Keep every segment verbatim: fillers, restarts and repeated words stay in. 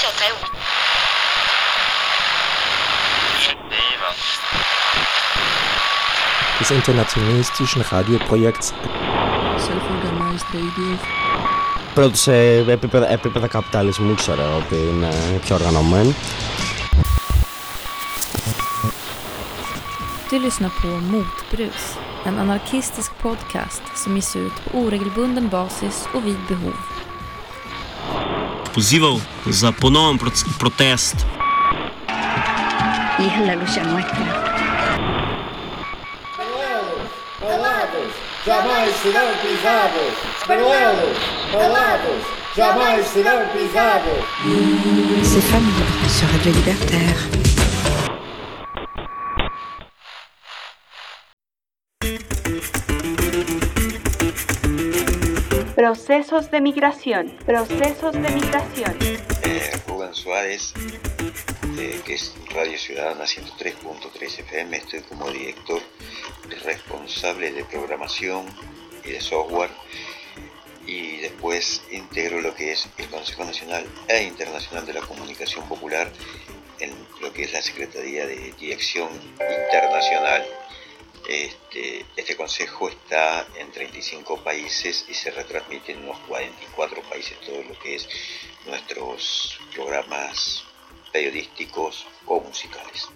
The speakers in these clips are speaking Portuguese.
九台五。 Des internationalistischen Radioprojekts Self-organized radio. Πρώτο σε επίπεδα, επίπεδα καπιταλισμού, ξέρω ότι είναι πιο οργανωμένοι. Du lyssnar på Motbrus, en anarkistisk podcast som ges ut på oregelbunden basis och vid behov. Pozival za ponoven protest. Y es la lucha nuestra. Peruanos, calados, jamais serão pisados. Peruanos, calados, jamais serão pisados. C'est famille sur Radio Libertaire. Procesos de migración, procesos de migración. Eh, Rubén Suárez, eh, que es Radio Ciudadana ciento tres punto tres F M, estoy como director responsable de programación y de software, y después integro lo que es el Consejo Nacional e Internacional de la Comunicación Popular en lo que es la Secretaría de Dirección Internacional. Este, este consejo está en treinta y cinco países y se retransmite en unos cuarenta y cuatro países todo lo que es nuestros programas periodísticos o musicales.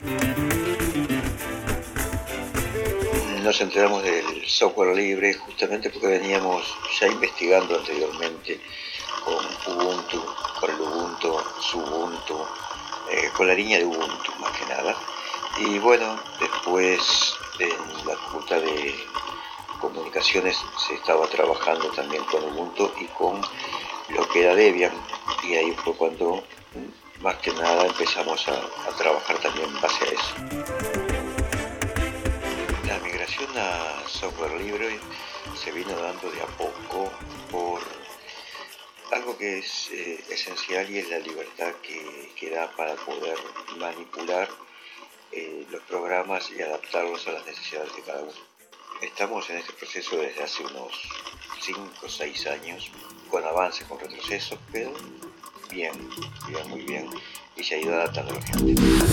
Nos enteramos del software libre justamente porque veníamos ya investigando anteriormente con Ubuntu, con el Ubuntu, Subuntu, eh, con la línea de Ubuntu más que nada. Y bueno, después en la Facultad de Comunicaciones se estaba trabajando también con Ubuntu y con lo que era Debian, y ahí fue cuando más que nada empezamos a, a trabajar también en base a eso. La migración a software libre se vino dando de a poco por algo que es eh, esencial, y es la libertad que, que da para poder manipular Eh, los programas y adaptarlos a las necesidades de cada uno. Estamos en este proceso desde hace unos cinco o seis años, con avances, con retrocesos, pero bien, bien, muy bien, y se ha ido adaptando a la gente.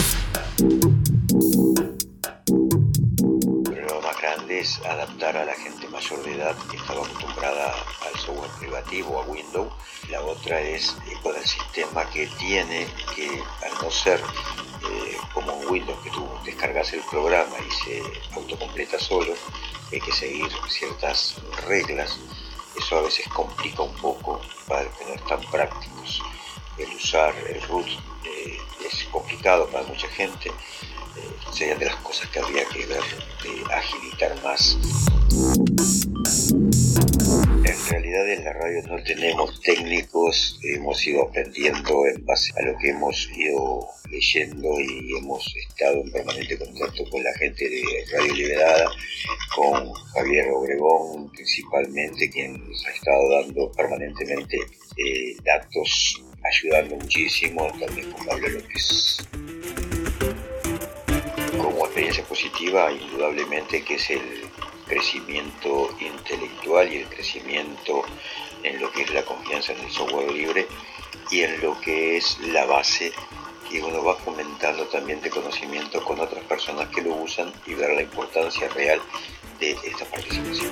Pero lo más grande es adaptar a la gente mayor de edad que estaba acostumbrada al software privativo, a Windows. La otra es eh, con el sistema que tiene, que al no ser Eh, como en Windows, que tú descargas el programa y se autocompleta solo, hay que seguir ciertas reglas. Eso a veces complica un poco para tener tan prácticos. El usar el root eh, es complicado para mucha gente. Eh, serían de las cosas que habría que ver, de agilitar más. En realidad en la radio no tenemos técnicos, hemos ido aprendiendo en base a lo que hemos ido leyendo, y hemos estado en permanente contacto con la gente de Radio Liberada, con Javier Obregón principalmente, quien nos ha estado dando permanentemente eh, datos, ayudando muchísimo, también con Pablo López. Como experiencia positiva, indudablemente que es el crecimiento intelectual y el crecimiento en lo que es la confianza en el software libre, y en lo que es la base que uno va fomentando también de conocimiento con otras personas que lo usan, y ver la importancia real de esta participación.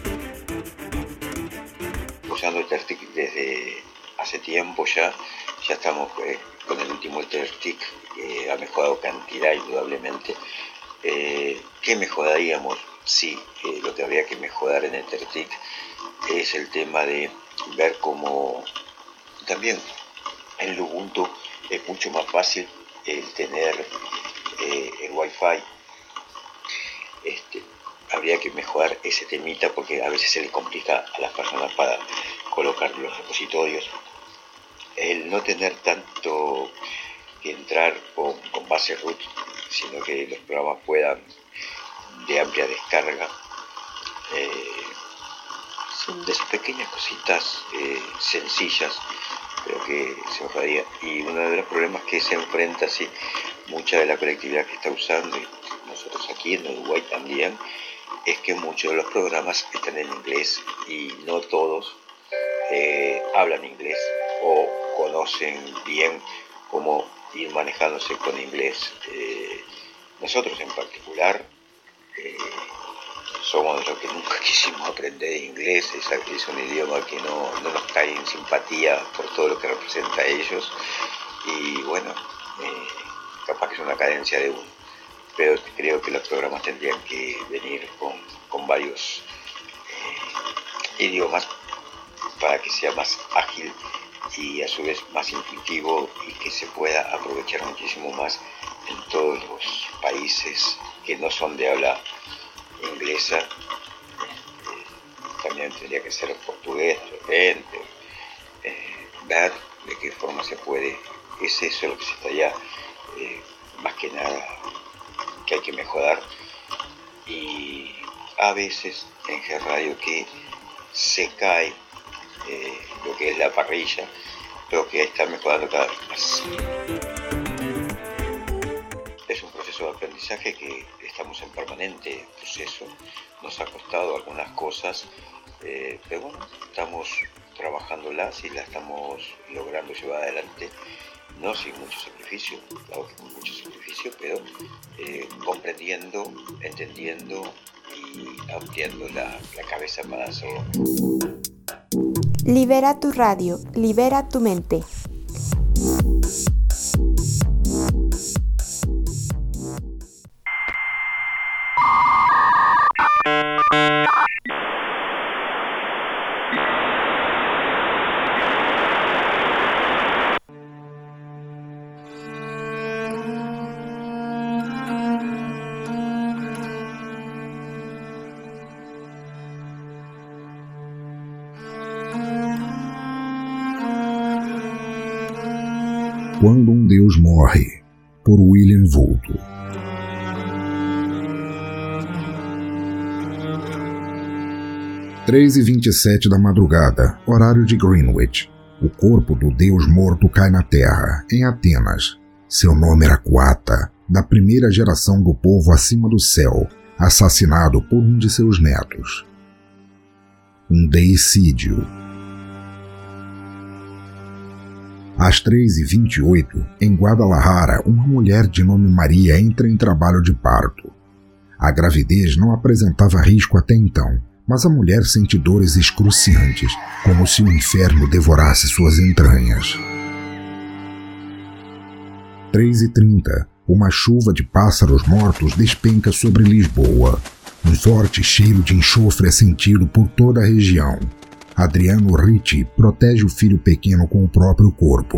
Usando el Tertic desde hace tiempo ya, ya estamos eh, con el último Tertic, que ha mejorado cantidad indudablemente. Eh, ¿Qué mejoraríamos? Sí, eh, lo que habría que mejorar en el Tertic es el tema de ver cómo también en el Ubuntu es mucho más fácil el tener eh, el Wi-Fi. Este, habría que mejorar ese temita, porque a veces se le complica a las personas para colocar los repositorios. El no tener tanto que entrar con, con base root, sino que los programas puedan de amplia descarga. Eh, son de esas pequeñas cositas eh, sencillas, pero que se ahorraría. Y uno de los problemas que se enfrenta así mucha de la colectividad que está usando, y nosotros aquí en Uruguay también, es que muchos de los programas están en inglés y no todos eh, hablan inglés o conocen bien cómo ir manejándose con inglés. Eh, nosotros en particular eh, somos de los que nunca quisimos aprender inglés, es, es un idioma que no, no nos cae en simpatía por todo lo que representa a ellos, y bueno, eh, capaz que es una cadencia de uno, pero creo que los programas tendrían que venir con, con varios eh, idiomas para que sea más ágil y a su vez más intuitivo, y que se pueda aprovechar muchísimo más en todos los países que no son de habla inglesa. Eh, también tendría que ser portugués de repente, eh, ver de qué forma se puede. Es eso lo que se está ya, eh, más que nada, que hay que mejorar. Y a veces en G Radio que se cae eh, lo que es la parrilla, pero que está mejorando cada vez más. Es un proceso de aprendizaje que estamos en permanente proceso. Nos ha costado algunas cosas, eh, pero bueno, estamos trabajándolas y las estamos logrando llevar adelante, no sin mucho sacrificio, claro que con mucho sacrificio, pero eh, comprendiendo, entendiendo y abriendo la, la cabeza para hacerlo mejor. Libera tu radio, libera tu mente. Quando um Deus Morre, por William Vulto. três e vinte e sete da madrugada, horário de Greenwich. O corpo do Deus morto cai na terra, em Atenas. Seu nome era Coata, da primeira geração do povo acima do céu, assassinado por um de seus netos. Um deicídio. Às três e vinte e oito, em Guadalajara, uma mulher de nome Maria entra em trabalho de parto. A gravidez não apresentava risco até então, mas a mulher sente dores excruciantes, como se o inferno devorasse suas entranhas. três e trinta, uma chuva de pássaros mortos despenca sobre Lisboa. Um forte cheiro de enxofre é sentido por toda a região. Adriano Ricci protege o filho pequeno com o próprio corpo.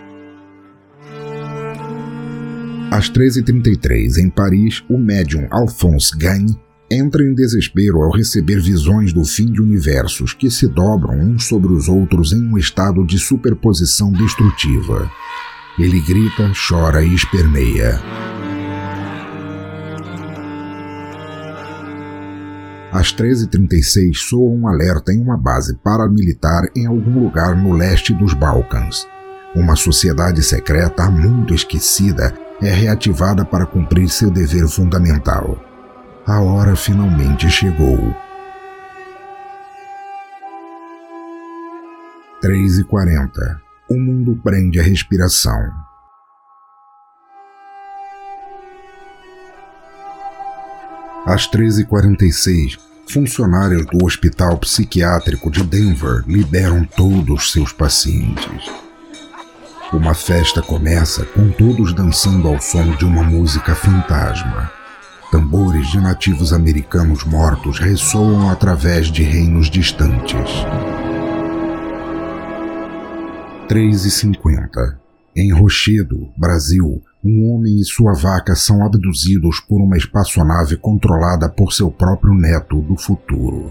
Às três e trinta e três, em Paris, o médium Alphonse Gagne entra em desespero ao receber visões do fim de universos que se dobram uns sobre os outros em um estado de superposição destrutiva. Ele grita, chora e esperneia. Às treze e trinta e seis, soa um alerta em uma base paramilitar em algum lugar no leste dos Balcãs. Uma sociedade secreta muito esquecida é reativada para cumprir seu dever fundamental. A hora finalmente chegou. três e quarenta. O mundo prende a respiração. Às treze e quarenta e seis, funcionários do Hospital Psiquiátrico de Denver liberam todos seus pacientes. Uma festa começa com todos dançando ao som de uma música fantasma. Tambores de nativos americanos mortos ressoam através de reinos distantes. três e cinquenta. Em Rochedo, Brasil, um homem e sua vaca são abduzidos por uma espaçonave controlada por seu próprio neto do futuro.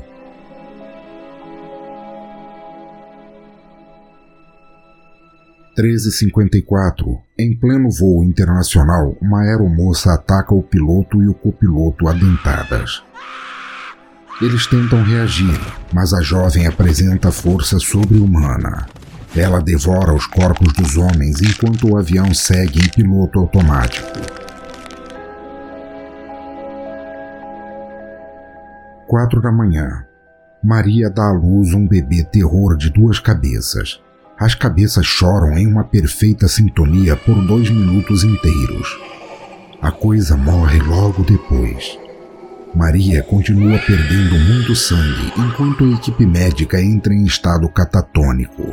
treze e cinquenta e quatro. Em pleno voo internacional, uma aeromoça ataca o piloto e o copiloto a dentadas. Eles tentam reagir, mas a jovem apresenta força sobre-humana. Ela devora os corpos dos homens enquanto o avião segue em piloto automático. Quatro da manhã. Maria dá à luz um bebê terror de duas cabeças. As cabeças choram em uma perfeita sintonia por dois minutos inteiros. A coisa morre logo depois. Maria continua perdendo muito sangue enquanto a equipe médica entra em estado catatônico.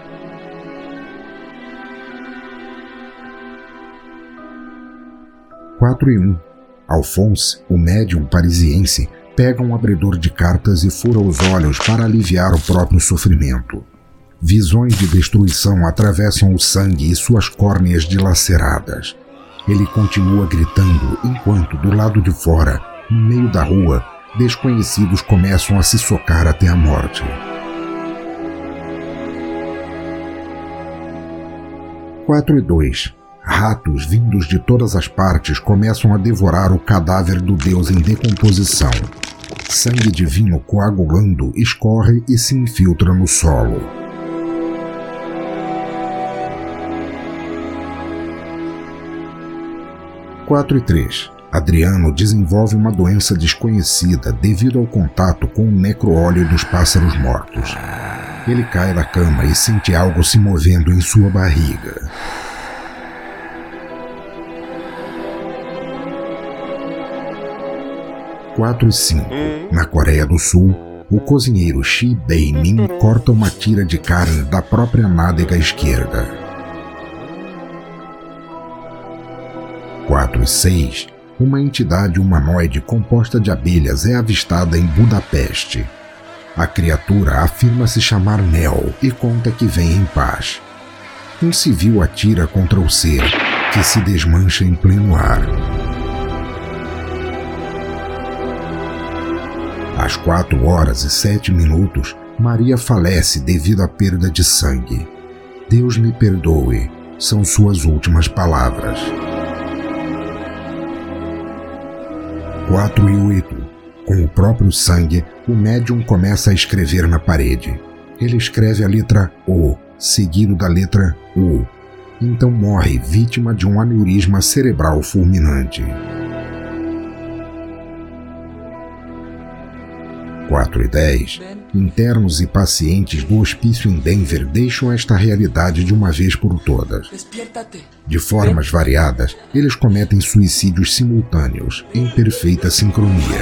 quatro e um. Alphonse, o médium parisiense, pega um abridor de cartas e fura os olhos para aliviar o próprio sofrimento. Visões de destruição atravessam o sangue e suas córneas dilaceradas. Ele continua gritando enquanto, do lado de fora, no meio da rua, desconhecidos começam a se socar até a morte. quatro e dois. Ratos vindos de todas as partes começam a devorar o cadáver do deus em decomposição. Sangue divino coagulando escorre e se infiltra no solo. quatro e três. Adriano desenvolve uma doença desconhecida devido ao contato com o necroóleo dos pássaros mortos. Ele cai da cama e sente algo se movendo em sua barriga. quatro e cinco. Na Coreia do Sul, o cozinheiro Shi Bei-min corta uma tira de carne da própria nádega esquerda. quatro e seis. Uma entidade humanoide composta de abelhas é avistada em Budapeste. A criatura afirma se chamar Nel e conta que vem em paz. Um civil atira contra o ser, que se desmancha em pleno ar. Às quatro horas e sete minutos, Maria falece devido à perda de sangue. Deus me perdoe, são suas últimas palavras. quatro e oito. Com o próprio sangue, o médium começa a escrever na parede. Ele escreve a letra O, seguido da letra U. Então morre vítima de um aneurisma cerebral fulminante. quatro e dez. Internos e pacientes do hospício em Denver deixam esta realidade de uma vez por todas. De formas variadas, eles cometem suicídios simultâneos, em perfeita sincronia.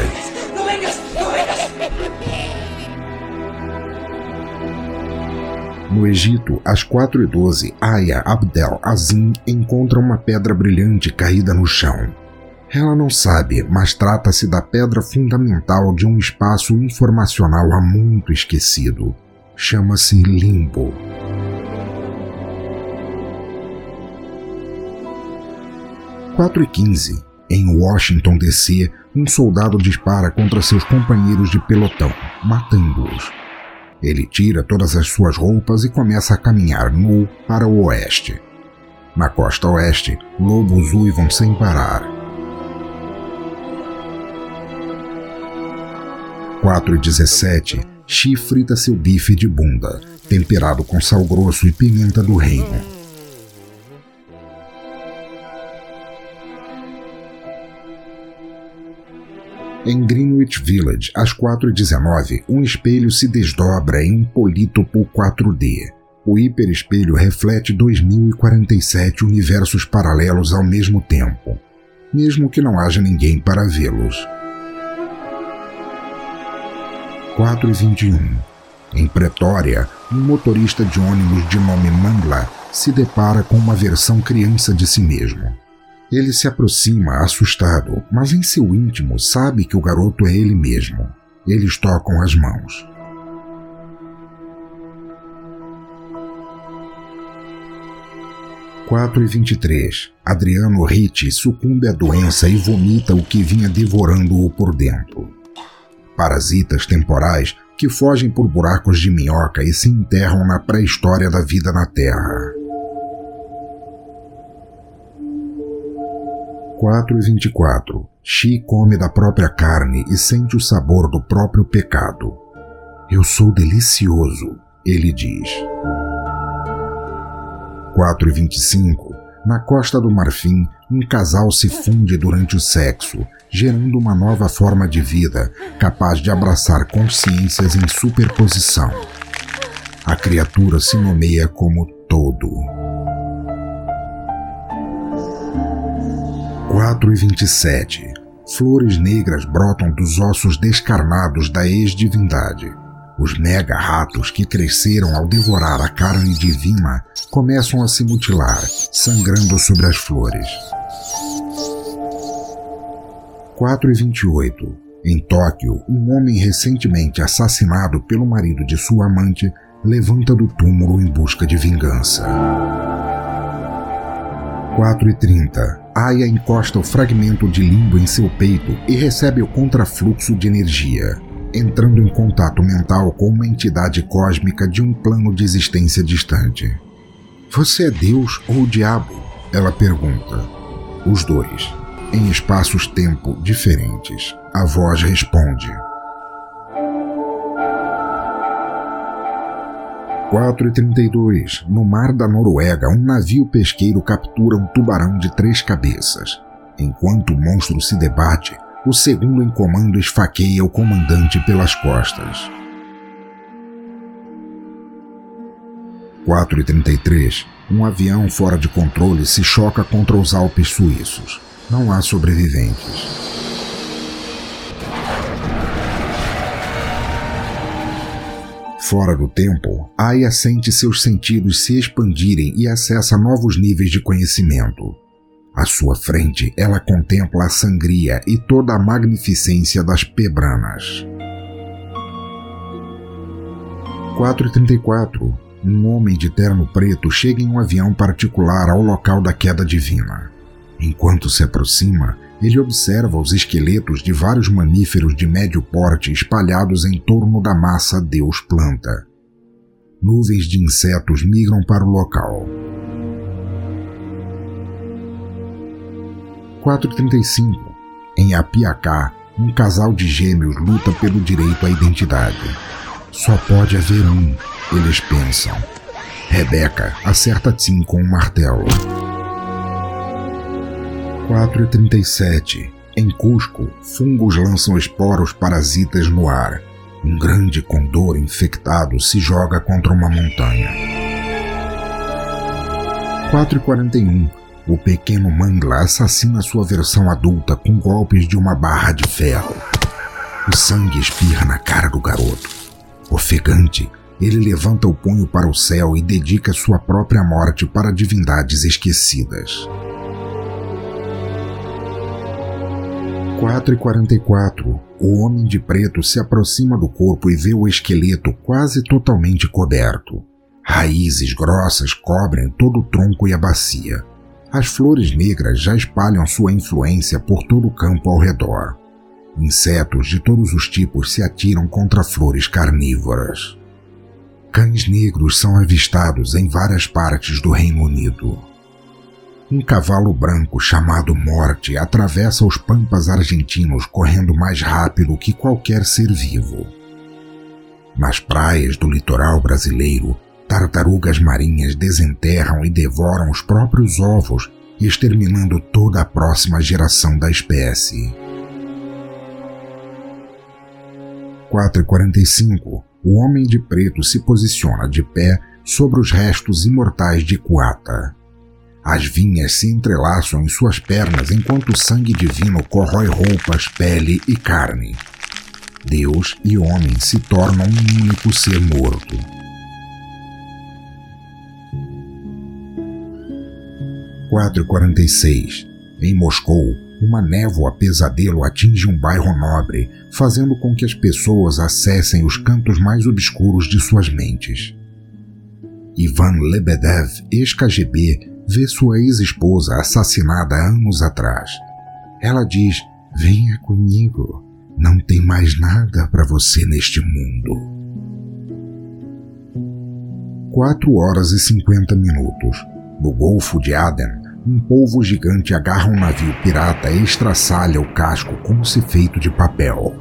No Egito, às quatro e doze, Aya Abdel Azim encontra uma pedra brilhante caída no chão. Ela não sabe, mas trata-se da pedra fundamental de um espaço informacional há muito esquecido. Chama-se Limbo. quatro e quinze. Em Washington, D C, um soldado dispara contra seus companheiros de pelotão, matando-os. Ele tira todas as suas roupas e começa a caminhar nu para o oeste. Na costa oeste, lobos uivam sem parar. quatro e dezessete. Shi frita seu bife de bunda, temperado com sal grosso e pimenta do reino. Em Greenwich Village, às quatro e dezenove, um espelho se desdobra em um polítopo quatro D. O hiperespelho reflete dois mil e quarenta e sete universos paralelos ao mesmo tempo, mesmo que não haja ninguém para vê-los. quatro e vinte e um. Em Pretória, um motorista de ônibus de nome Mangla se depara com uma versão criança de si mesmo. Ele se aproxima assustado, mas em seu íntimo sabe que o garoto é ele mesmo. Eles tocam as mãos. quatro e vinte e três. Adriano Ricci sucumbe à doença e vomita o que vinha devorando-o por dentro. Parasitas temporais que fogem por buracos de minhoca e se enterram na pré-história da vida na Terra. quatro e vinte e quatro. Shi come da própria carne e sente o sabor do próprio pecado. Eu sou delicioso, ele diz. quatro e vinte e cinco. Na Costa do Marfim, um casal se funde durante o sexo, gerando uma nova forma de vida, capaz de abraçar consciências em superposição. A criatura se nomeia como Todo. quatro e vinte e sete. Flores negras brotam dos ossos descarnados da ex-divindade. Os mega-ratos que cresceram ao devorar a carne divina começam a se mutilar, sangrando sobre as flores. quatro e vinte e oito. Em Tóquio, um homem recentemente assassinado pelo marido de sua amante levanta do túmulo em busca de vingança. quatro e trinta. Aya encosta o fragmento de limbo em seu peito e recebe o contrafluxo de energia, entrando em contato mental com uma entidade cósmica de um plano de existência distante. Você é Deus ou o diabo? Ela pergunta. Os dois, em espaços-tempo diferentes. A voz responde. quatro e trinta e dois. No mar da Noruega, um navio pesqueiro captura um tubarão de três cabeças. Enquanto o monstro se debate, o segundo em comando esfaqueia o comandante pelas costas. quatro e trinta e três. Um avião fora de controle se choca contra os Alpes suíços. Não há sobreviventes. Fora do tempo, Aya sente seus sentidos se expandirem e acessa novos níveis de conhecimento. À sua frente, ela contempla a sangria e toda a magnificência das Pebranas. quatro e trinta e quatro. Um homem de terno preto chega em um avião particular ao local da queda divina. Enquanto se aproxima, ele observa os esqueletos de vários mamíferos de médio porte espalhados em torno da massa Deus planta. Nuvens de insetos migram para o local. quatro e trinta e cinco. Em Apiacá, um casal de gêmeos luta pelo direito à identidade. Só pode haver um, eles pensam. Rebeca acerta Tim com um martelo. quatro e trinta e sete. Em Cusco, fungos lançam esporos parasitas no ar. Um grande condor infectado se joga contra uma montanha. quatro e quarenta e um. O pequeno Mangla assassina sua versão adulta com golpes de uma barra de ferro. O sangue espirra na cara do garoto. Ofegante, ele levanta o punho para o céu e dedica sua própria morte para divindades esquecidas. quatro e quarenta e quatro. O homem de preto se aproxima do corpo e vê o esqueleto quase totalmente coberto. Raízes grossas cobrem todo o tronco e a bacia. As flores negras já espalham sua influência por todo o campo ao redor. Insetos de todos os tipos se atiram contra flores carnívoras. Cães negros são avistados em várias partes do Reino Unido. Um cavalo branco chamado Morte atravessa os pampas argentinos correndo mais rápido que qualquer ser vivo. Nas praias do litoral brasileiro, tartarugas marinhas desenterram e devoram os próprios ovos, exterminando toda a próxima geração da espécie. quatro e quarenta e cinco. O homem de preto se posiciona de pé sobre os restos imortais de Kuata. As vinhas se entrelaçam em suas pernas enquanto o sangue divino corrói roupas, pele e carne. Deus e homem se tornam um único ser morto. quatro e quarenta e seis. Em Moscou, uma névoa pesadelo atinge um bairro nobre, fazendo com que as pessoas acessem os cantos mais obscuros de suas mentes. Ivan Lebedev, ex-K G B, vê sua ex-esposa assassinada anos atrás. Ela diz: venha comigo, não tem mais nada para você neste mundo. quatro horas e cinquenta minutos. No Golfo de Aden, um polvo gigante agarra um navio pirata e estraçalha o casco como se feito de papel.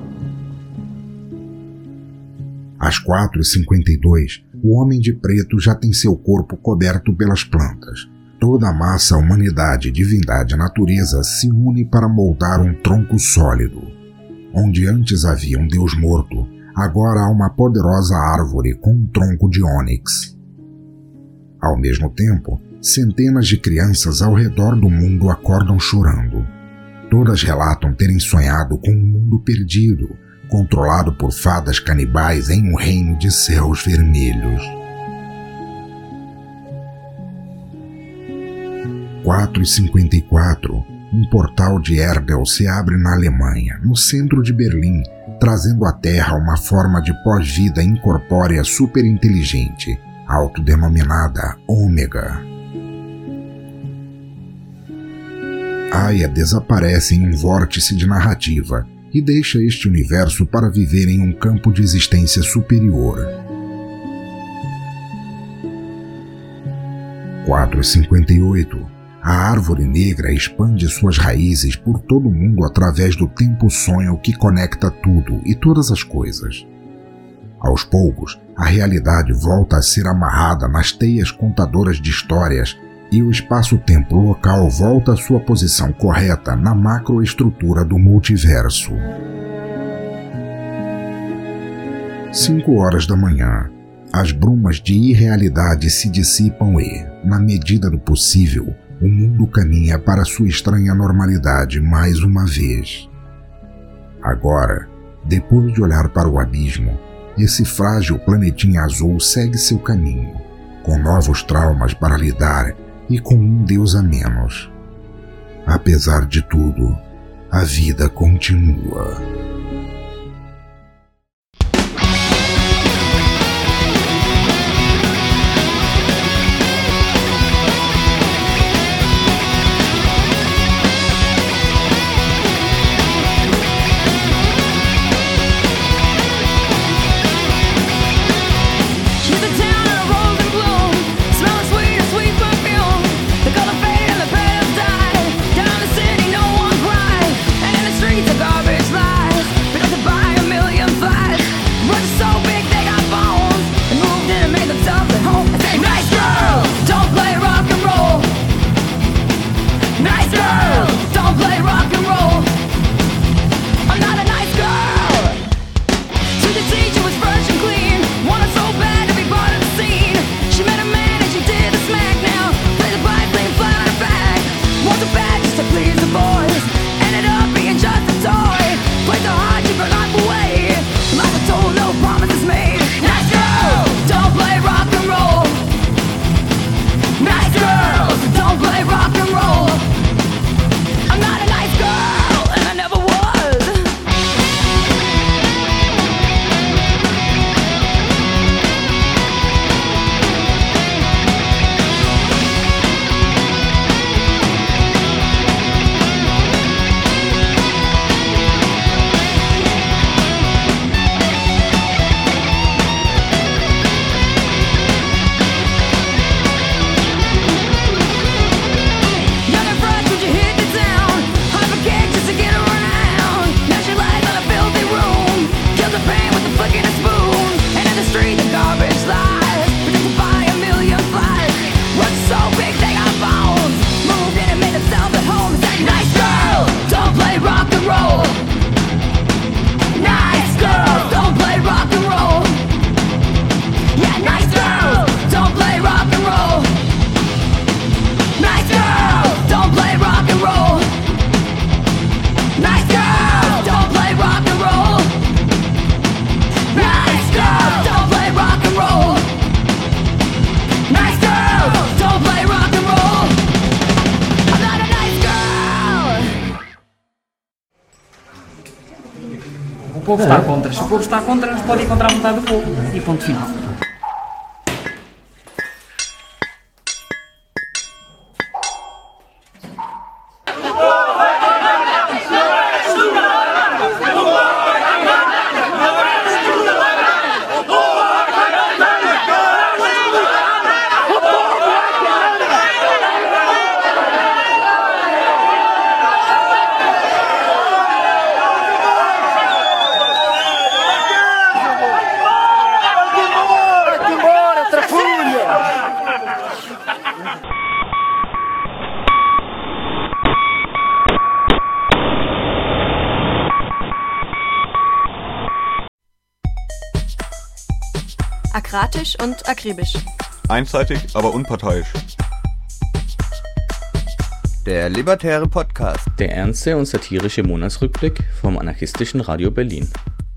Às quatro e cinquenta e dois, o homem de preto já tem seu corpo coberto pelas plantas. Toda a massa, humanidade, divindade e natureza se une para moldar um tronco sólido. Onde antes havia um deus morto, agora há uma poderosa árvore com um tronco de ônix. Ao mesmo tempo, centenas de crianças ao redor do mundo acordam chorando. Todas relatam terem sonhado com um mundo perdido, controlado por fadas canibais em um reino de céus vermelhos. quatro e cinquenta e quatro, um portal de Erdel se abre na Alemanha, no centro de Berlim, trazendo à Terra uma forma de pós-vida incorpórea superinteligente, autodenominada Ômega. Aya desaparece em um vórtice de narrativa e deixa este universo para viver em um campo de existência superior. quatro e cinquenta e oito. A árvore negra expande suas raízes por todo o mundo através do tempo-sonho que conecta tudo e todas as coisas. Aos poucos, a realidade volta a ser amarrada nas teias contadoras de histórias e o espaço-tempo local volta à sua posição correta na macroestrutura do multiverso. Cinco horas da manhã. As brumas de irrealidade se dissipam e, na medida do possível, o mundo caminha para sua estranha normalidade mais uma vez. Agora, depois de olhar para o abismo, esse frágil planetinha azul segue seu caminho, com novos traumas para lidar e com um Deus a menos. Apesar de tudo, a vida continua. O povo está contra. Se o povo está contra, não se pode encontrar a vontade do povo. E ponto final. Come on! Akratisch und akribisch. Einseitig, aber unparteiisch. Der Libertäre Podcast. Der ernste und satirische Monatsrückblick vom anarchistischen Radio Berlin.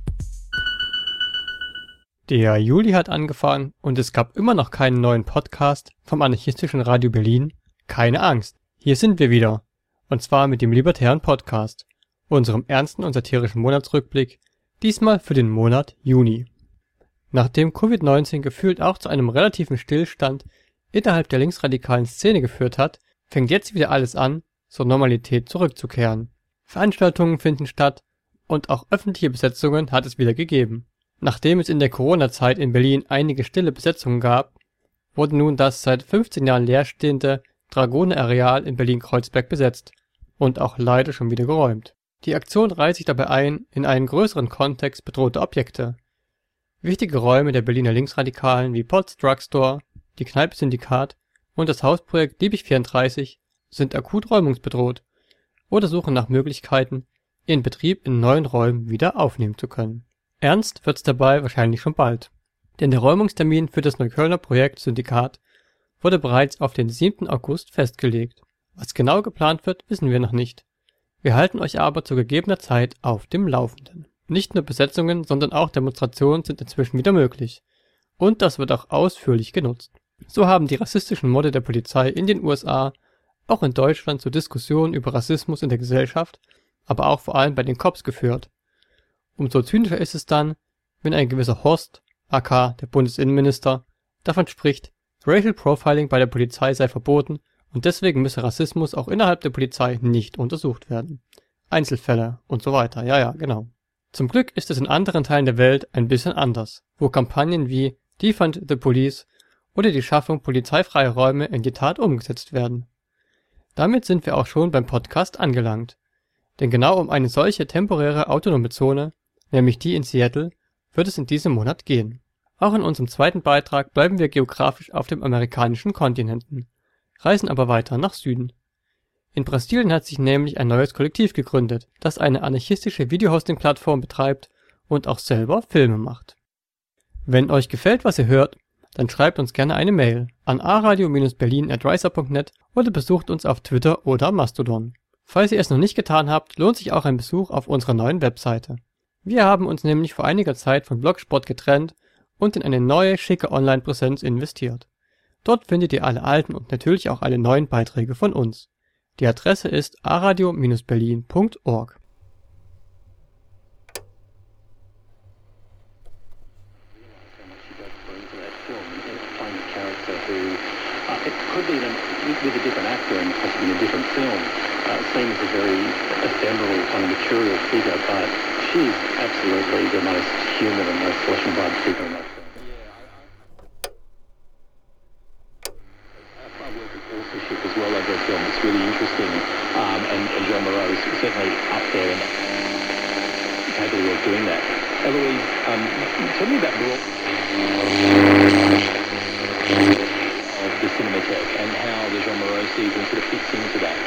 Der Juli hat angefangen und es gab immer noch keinen neuen Podcast vom anarchistischen Radio Berlin. Keine Angst, hier sind wir wieder. Und zwar mit dem Libertären Podcast, unserem ernsten und satirischen Monatsrückblick, diesmal für den Monat Juni. Nachdem Covid neunzehn gefühlt auch zu einem relativen Stillstand innerhalb der linksradikalen Szene geführt hat, fängt jetzt wieder alles an, zur Normalität zurückzukehren. Veranstaltungen finden statt und auch öffentliche Besetzungen hat es wieder gegeben. Nachdem es in der Corona-Zeit in Berlin einige stille Besetzungen gab, wurde nun das seit fünfzehn Jahren leerstehende Dragoner-Areal in Berlin-Kreuzberg besetzt und auch leider schon wieder geräumt. Die Aktion reiht sich dabei ein in einen größeren Kontext bedrohter Objekte. Wichtige Räume der Berliner Linksradikalen wie Potts Drugstore, die Kneipe Syndikat und das Hausprojekt Liebig vierunddreißig sind akut räumungsbedroht oder suchen nach Möglichkeiten, ihren Betrieb in neuen Räumen wieder aufnehmen zu können. Ernst wird's dabei wahrscheinlich schon bald, denn der Räumungstermin für das Neuköllner Projekt Syndikat wurde bereits auf den siebten August festgelegt. Was genau geplant wird, wissen wir noch nicht. Wir halten euch aber zu gegebener Zeit auf dem Laufenden. Nicht nur Besetzungen, sondern auch Demonstrationen sind inzwischen wieder möglich. Und das wird auch ausführlich genutzt. So haben die rassistischen Morde der Polizei in den U S A auch in Deutschland zu Diskussionen über Rassismus in der Gesellschaft, aber auch vor allem bei den Cops geführt. Umso zynischer ist es dann, wenn ein gewisser Horst, aka der Bundesinnenminister, davon spricht, Racial Profiling bei der Polizei sei verboten und deswegen müsse Rassismus auch innerhalb der Polizei nicht untersucht werden. Einzelfälle und so weiter, ja ja, genau. Zum Glück ist es in anderen Teilen der Welt ein bisschen anders, wo Kampagnen wie Defund the Police oder die Schaffung polizeifreier Räume in die Tat umgesetzt werden. Damit sind wir auch schon beim Podcast angelangt. Denn genau um eine solche temporäre autonome Zone, nämlich die in Seattle, wird es in diesem Monat gehen. Auch in unserem zweiten Beitrag bleiben wir geografisch auf dem amerikanischen Kontinenten, reisen aber weiter nach Süden. In Brasilien hat sich nämlich ein neues Kollektiv gegründet, das eine anarchistische Videohosting-Plattform betreibt und auch selber Filme macht. Wenn euch gefällt, was ihr hört, dann schreibt uns gerne eine Mail an a radio berlin at riser punkt net oder besucht uns auf Twitter oder Mastodon. Falls ihr es noch nicht getan habt, lohnt sich auch ein Besuch auf unserer neuen Webseite. Wir haben uns nämlich vor einiger Zeit von Blogspot getrennt und in eine neue, schicke Online-Präsenz investiert. Dort findet ihr alle alten und natürlich auch alle neuen Beiträge von uns. Die Adresse ist a radio berlin punkt org. With a different actor and possibly a different film, uh, seems a very ephemeral kind of material figure, but she's absolutely the most human and most flesh and blood figure in that film. Yeah, I work with authorship as well over the film. It's really interesting, um, and, and Jean Moreau is certainly up there and capable of doing that. Eloise, um, tell me about Broad. The Cinematheque and how the Jean Moreau season sort of fits into that.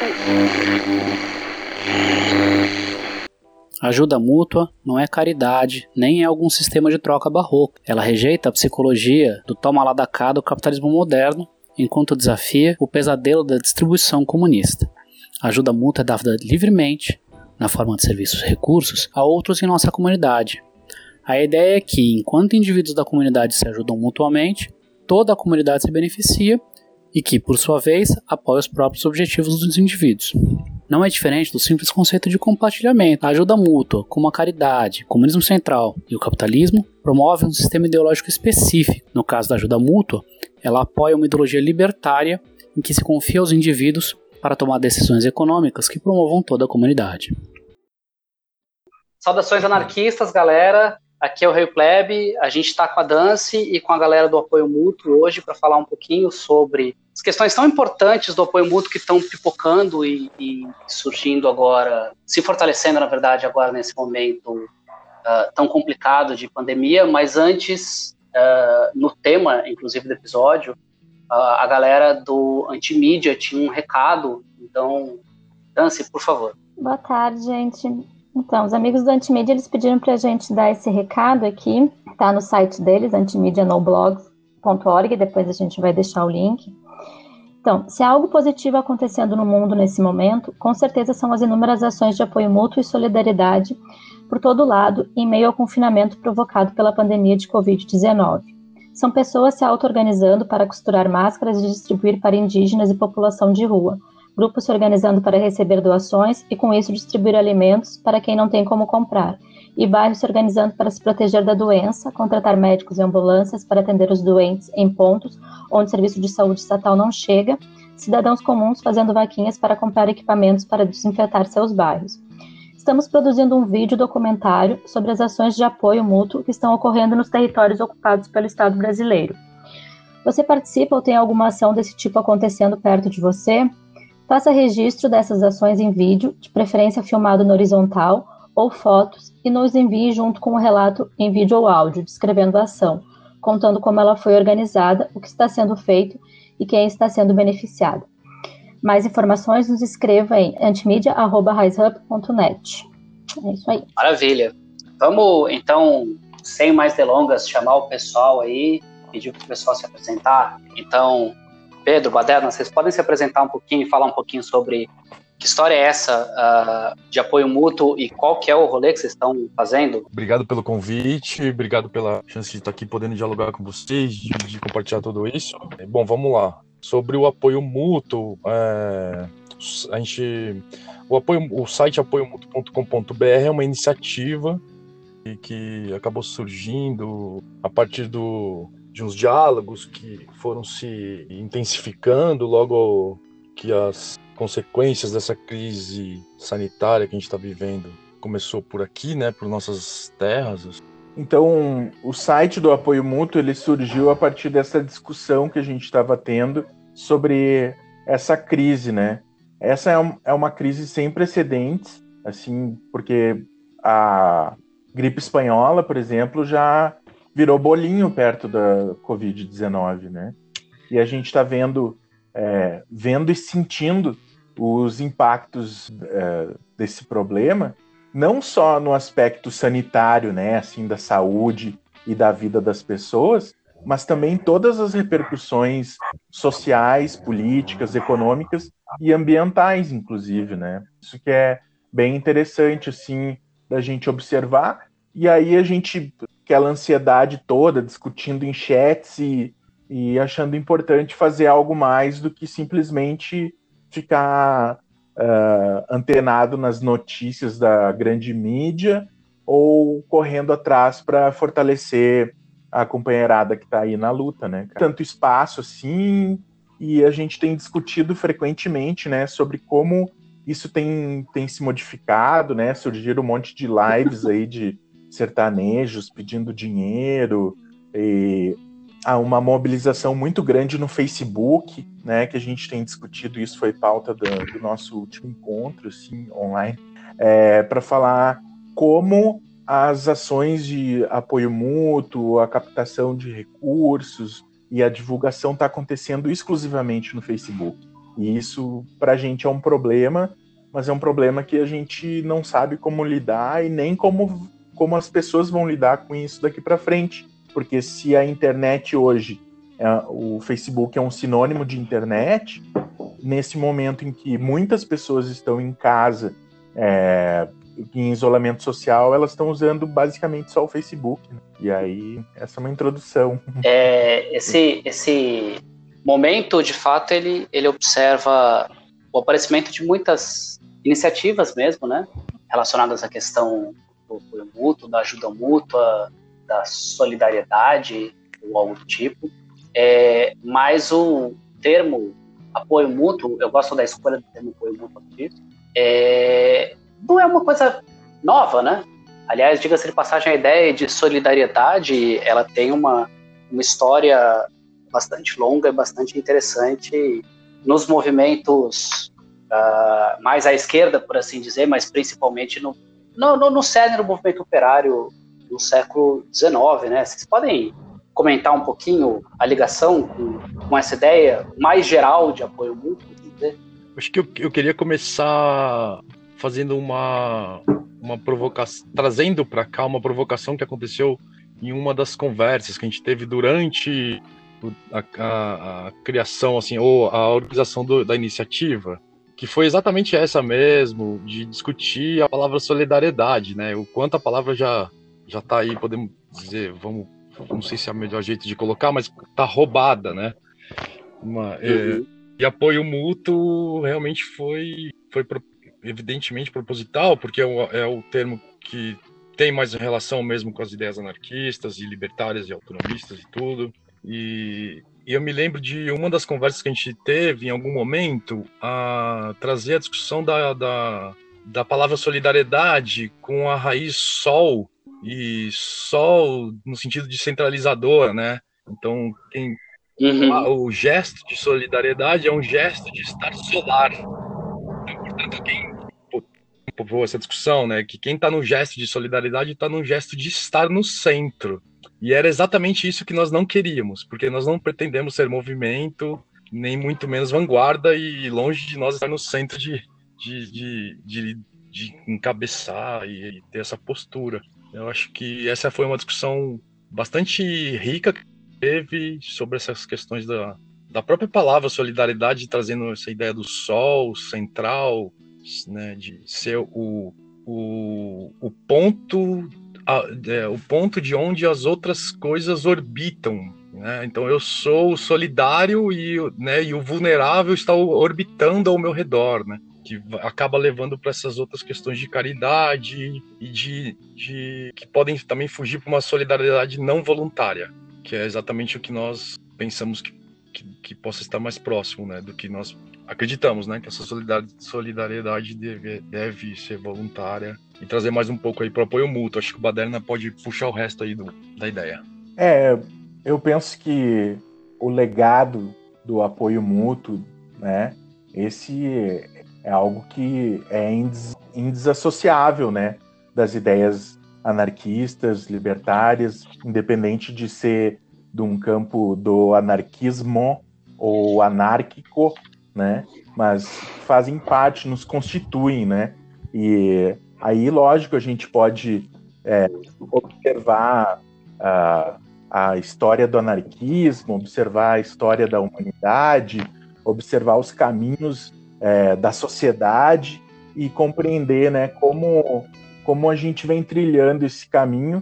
Ajuda mútua não é caridade, nem é algum sistema de troca barroco. Ela rejeita a psicologia do toma lá da cá do capitalismo moderno, enquanto desafia o pesadelo da distribuição comunista. A ajuda mútua é dada livremente, na forma de serviços e recursos, a outros em nossa comunidade. A ideia é que, enquanto indivíduos da comunidade se ajudam mutuamente, toda a comunidade se beneficia e que, por sua vez, apoia os próprios objetivos dos indivíduos. Não é diferente do simples conceito de compartilhamento. A ajuda mútua, como a caridade, o comunismo central e o capitalismo, promove um sistema ideológico específico. No caso da ajuda mútua, ela apoia uma ideologia libertária em que se confia aos indivíduos para tomar decisões econômicas que promovam toda a comunidade. Saudações anarquistas, galera! Aqui é o Rei Plebe, a gente está com a Dance e com a galera do Apoio Mútuo hoje para falar um pouquinho sobre as questões tão importantes do Apoio Mútuo que estão pipocando e, e surgindo agora, se fortalecendo, na verdade, agora nesse momento uh, tão complicado de pandemia, mas antes, uh, no tema, inclusive, do episódio, uh, a galera do Antimídia tinha um recado, então, Dance, por favor. Boa tarde, gente. Então, os amigos do Antimídia, eles pediram pra gente dar esse recado aqui, está no site deles, antimedianoblogs ponto org, depois a gente vai deixar o link. Então, se há algo positivo acontecendo no mundo nesse momento, com certeza são as inúmeras ações de apoio mútuo e solidariedade por todo lado, em meio ao confinamento provocado pela pandemia de covid dezenove. São pessoas se auto-organizando para costurar máscaras e distribuir para indígenas e população de rua, grupos se organizando para receber doações e, com isso, distribuir alimentos para quem não tem como comprar, e bairros se organizando para se proteger da doença, contratar médicos e ambulâncias para atender os doentes em pontos onde o serviço de saúde estatal não chega, cidadãos comuns fazendo vaquinhas para comprar equipamentos para desinfetar seus bairros. Estamos produzindo um vídeo documentário sobre as ações de apoio mútuo que estão ocorrendo nos territórios ocupados pelo Estado brasileiro. Você participa ou tem alguma ação desse tipo acontecendo perto de você? Faça registro dessas ações em vídeo, de preferência filmado na horizontal, ou fotos, e nos envie junto com o relato em vídeo ou áudio, descrevendo a ação, contando como ela foi organizada, o que está sendo feito e quem está sendo beneficiado. Mais informações nos escreva em antimedia arroba risehub ponto net. É isso aí. Maravilha. Vamos, então, sem mais delongas, chamar o pessoal aí, pedir para o pessoal se apresentar. Então, Pedro, Baderna, vocês podem se apresentar um pouquinho e falar um pouquinho sobre que história é essa uh, de apoio mútuo e qual que é o rolê que vocês estão fazendo? Obrigado pelo convite, obrigado pela chance de estar aqui podendo dialogar com vocês, de, de compartilhar tudo isso. Bom, vamos lá. Sobre o apoio mútuo, é, a gente, o, apoio, o site apoio mútuo ponto com ponto b r é uma iniciativa que, que acabou surgindo a partir do, de uns diálogos que foram se intensificando logo que as consequências dessa crise sanitária que a gente está vivendo começou por aqui, né, por nossas terras. Então, o site do apoio mútuo ele surgiu a partir dessa discussão que a gente estava tendo sobre essa crise, né? Essa é, um, é uma crise sem precedentes, assim, porque a gripe espanhola, por exemplo, já virou bolinho perto da covid dezenove, né? E a gente está vendo, é, vendo e sentindo os impactos é, desse problema, não só no aspecto sanitário, né, assim, da saúde e da vida das pessoas, mas também todas as repercussões sociais, políticas, econômicas e ambientais, inclusive, né? Isso que é bem interessante, assim, da gente observar. E aí a gente, aquela ansiedade toda, discutindo em chats e, e achando importante fazer algo mais do que simplesmente ficar uh, antenado nas notícias da grande mídia ou correndo atrás para fortalecer a companheirada que está aí na luta, né? Tanto espaço assim, e a gente tem discutido frequentemente, né, sobre como isso tem, tem se modificado, né? Surgiram um monte de lives aí de sertanejos pedindo dinheiro, e há uma mobilização muito grande no Facebook, né, que a gente tem discutido, isso foi pauta do, do nosso último encontro, assim, online, é, para falar como as ações de apoio mútuo, a captação de recursos e a divulgação está acontecendo exclusivamente no Facebook. E isso, para a gente, é um problema, mas é um problema que a gente não sabe como lidar e nem como, como as pessoas vão lidar com isso daqui para frente. Porque se a internet hoje, é, o Facebook é um sinônimo de internet, nesse momento em que muitas pessoas estão em casa, é, em isolamento social, elas estão usando basicamente só o Facebook. Né? E aí, essa é uma introdução. É, esse, esse momento, de fato, ele, ele observa o aparecimento de muitas iniciativas mesmo, né? Relacionadas à questão do apoio mútuo, da ajuda mútua, da solidariedade ou algo do tipo, é, mas o termo apoio mútuo, eu gosto da escolha do termo apoio mútuo aqui, é, não é uma coisa nova, né? Aliás, diga-se de passagem, a ideia de solidariedade, ela tem uma, uma história bastante longa e bastante interessante nos movimentos uh, mais à esquerda, por assim dizer, mas principalmente no, no, no, no cerne do movimento operário do século dezenove, né? Vocês podem comentar um pouquinho a ligação com, com essa ideia mais geral de apoio mútuo? Acho que eu, eu queria começar fazendo uma, uma provocação, trazendo para cá uma provocação que aconteceu em uma das conversas que a gente teve durante a, a, a criação, assim, ou a organização do, da iniciativa, que foi exatamente essa mesmo, de discutir a palavra solidariedade, né? O quanto a palavra já já está aí, podemos dizer, vamos, não sei se é o melhor jeito de colocar, mas está roubada, né? Uma, uhum. é, e apoio mútuo realmente foi, foi evidentemente proposital, porque é o, é o termo que tem mais relação mesmo com as ideias anarquistas e libertárias e autonomistas e tudo. E, e eu me lembro de uma das conversas que a gente teve em algum momento a trazer a discussão da, da, da palavra solidariedade com a raiz sol, e sol no sentido de centralizador, né? Então, quem, uhum. a, o gesto de solidariedade é um gesto de estar solar. Então, portanto, quem povoou essa discussão, né? Que quem está no gesto de solidariedade está no gesto de estar no centro. E era exatamente isso que nós não queríamos, porque nós não pretendemos ser movimento, nem muito menos vanguarda, e longe de nós estar no centro de, de, de, de, de encabeçar e, e ter essa postura. Eu acho que essa foi uma discussão bastante rica que teve sobre essas questões da, da própria palavra solidariedade, trazendo essa ideia do sol central, né, de ser o, o, o ponto a, é, o ponto de onde as outras coisas orbitam, né? Então eu sou o solidário e, né, e o vulnerável está orbitando ao meu redor, né? Que acaba levando para essas outras questões de caridade e de, de que podem também fugir para uma solidariedade não voluntária, que é exatamente o que nós pensamos que, que, que possa estar mais próximo, né, do que nós acreditamos, né, que essa solidariedade deve, deve ser voluntária e trazer mais um pouco aí para o apoio mútuo. Acho que o Baderna pode puxar o resto aí do, da ideia. É, eu penso que o legado do apoio mútuo, né, esse é algo que é indes, indesassociável, né, das ideias anarquistas, libertárias, independente de ser de um campo do anarquismo ou anárquico, né, mas fazem parte, nos constituem, né, e aí, lógico, a gente pode é, observar a, a história do anarquismo, observar a história da humanidade, observar os caminhos é, da sociedade e compreender, né, como, como a gente vem trilhando esse caminho,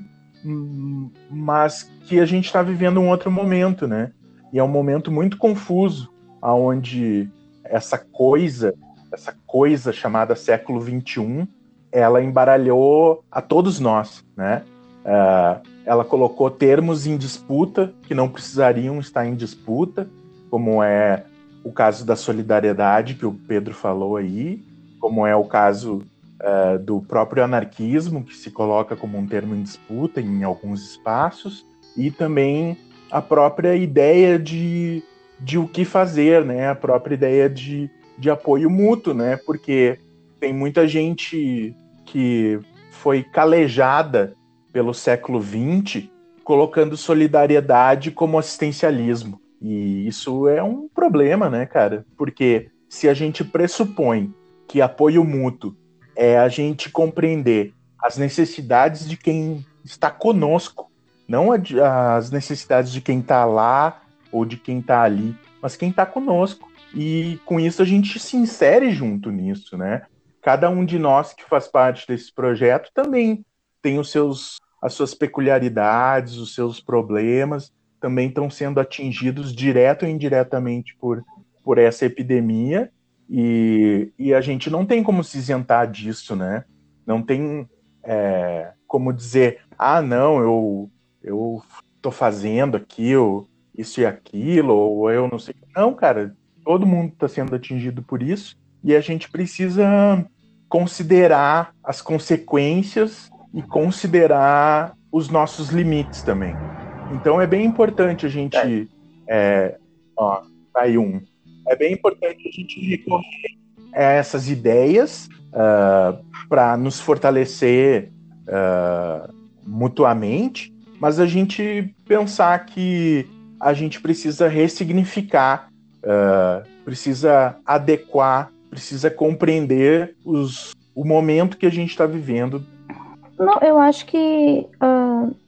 mas que a gente está vivendo um outro momento, né, e é um momento muito confuso, onde essa coisa, essa coisa chamada século vinte e um, ela embaralhou a todos nós, né? Uh, ela colocou termos em disputa que não precisariam estar em disputa, como é o caso da solidariedade que o Pedro falou aí, como é o caso uh, do próprio anarquismo, que se coloca como um termo em disputa em alguns espaços, e também a própria ideia de de o que fazer, né? A própria ideia de, de apoio mútuo, né? Porque tem muita gente que foi calejada pelo século vinte, colocando solidariedade como assistencialismo. E isso é um problema, né, cara? Porque se a gente pressupõe que apoio mútuo é a gente compreender as necessidades de quem está conosco, não as necessidades de quem está lá ou de quem está ali, mas quem está conosco. E com isso a gente se insere junto nisso, né? Cada um de nós que faz parte desse projeto também tem os seus, as suas peculiaridades, os seus problemas, também estão sendo atingidos direto ou indiretamente por, por essa epidemia, e, e a gente não tem como se isentar disso, né? Não tem é, como dizer, ah, não, eu eu tô fazendo aqui, eu isso e aquilo, ou eu não sei. Não, cara, todo mundo está sendo atingido por isso, e a gente precisa considerar as consequências e considerar os nossos limites também. Então é bem importante a gente... É. É, ó, aí um. É bem importante a gente recorrer a essas ideias uh, para nos fortalecer uh, mutuamente, mas a gente pensar que a gente precisa ressignificar, uh, precisa adequar, precisa compreender os, o momento que a gente está vivendo. Não, eu acho que uh,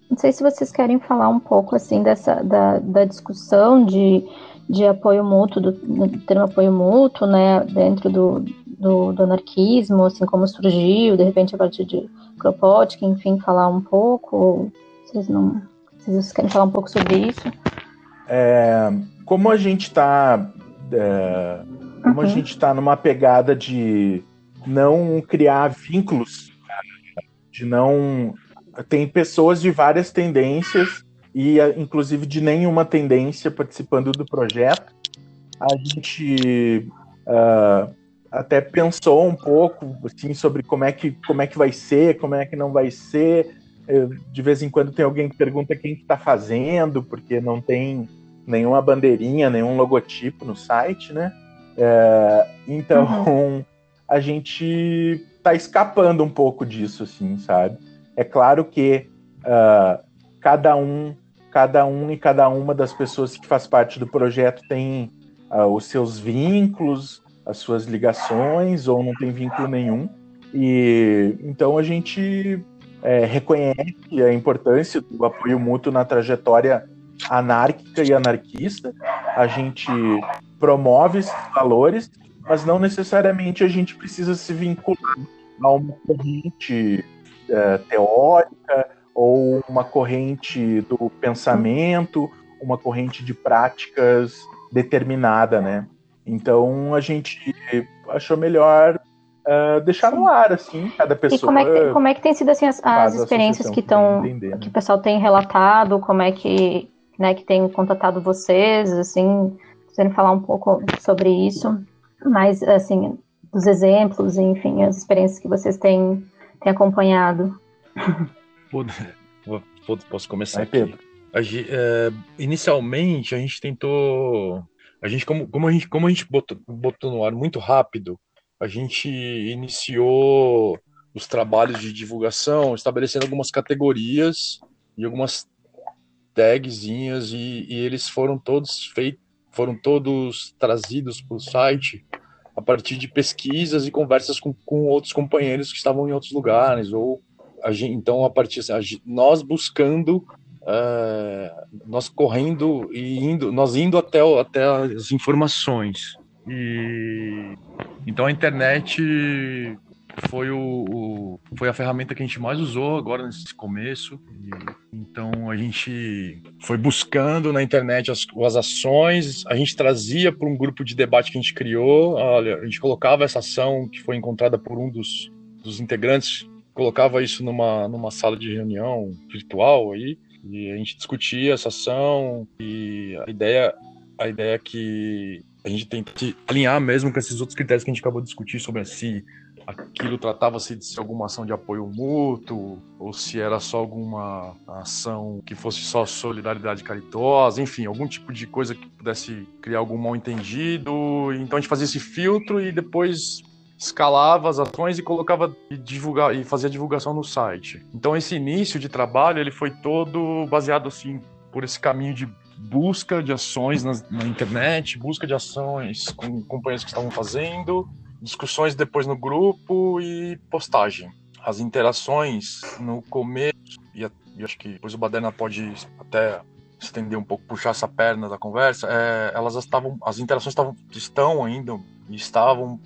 Não sei se vocês querem falar um pouco assim dessa da, da discussão de, de apoio mútuo, do, do termo apoio mútuo, né, dentro do, do, do anarquismo, assim, como surgiu, de repente a partir de Kropotkin, enfim, falar um pouco. Vocês não, vocês querem falar um pouco sobre isso? É, como a gente está é, como uhum. a gente está numa pegada de não criar vínculos, de não tem pessoas de várias tendências e inclusive de nenhuma tendência participando do projeto. A gente uh, até pensou um pouco assim, sobre como é, que, como é que vai ser, como é que não vai ser. De vez em quando tem alguém que pergunta quem que está fazendo, porque não tem nenhuma bandeirinha, nenhum logotipo no site, né? É, então, uhum. a gente está escapando um pouco disso, assim, sabe? É claro que uh, cada um, cada um e cada uma das pessoas que faz parte do projeto tem uh, os seus vínculos, as suas ligações, ou não tem vínculo nenhum. E então a gente é, reconhece a importância do apoio mútuo na trajetória anárquica e anarquista. A gente promove esses valores, mas não necessariamente a gente precisa se vincular a uma corrente é, teórica ou uma corrente do pensamento, uma corrente de práticas determinada, né? Então a gente achou melhor uh, deixar no ar, assim, cada pessoa. E como é que, como é que tem sido assim as, as experiências que estão, né? que o pessoal tem relatado, como é que, né, que tem contatado vocês, assim, querem falar um pouco sobre isso, mas assim, os exemplos, enfim, as experiências que vocês têm, têm acompanhado. Posso começar Vai, aqui? Pedro. A, é, inicialmente a gente tentou, a gente como, como a gente como a gente botou, botou no ar muito rápido, a gente iniciou os trabalhos de divulgação estabelecendo algumas categorias e algumas tagzinhas e, e eles foram todos feitos, foram todos trazidos para o site a partir de pesquisas e conversas com, com outros companheiros que estavam em outros lugares ou a gente, então a partir a gente, nós buscando Uh, nós correndo e indo, nós indo até, até as informações. E então a internet foi, o, o, foi a ferramenta que a gente mais usou agora nesse começo. E, então a gente foi buscando na internet as, as ações, a gente trazia para um grupo de debate que a gente criou. Olha, a gente colocava essa ação que foi encontrada por um dos, dos integrantes, colocava isso numa, numa sala de reunião virtual aí. E a gente discutia essa ação e a ideia, a ideia é que a gente tenta alinhar mesmo com esses outros critérios que a gente acabou de discutir sobre se aquilo tratava-se de ser alguma ação de apoio mútuo ou se era só alguma ação que fosse só solidariedade caritosa, enfim, algum tipo de coisa que pudesse criar algum mal-entendido. Então a gente fazia esse filtro e depois escalava as ações e colocava e, divulgar, e fazia divulgação no site. Então esse início de trabalho ele foi todo baseado assim por esse caminho de busca de ações na, na internet, busca de ações com companheiros que estavam fazendo, discussões depois no grupo e postagem. As interações no começo, e, e acho que depois o Baderna pode até estender um pouco, puxar essa perna da conversa, é, elas estavam, as interações estavam, estão ainda e estavam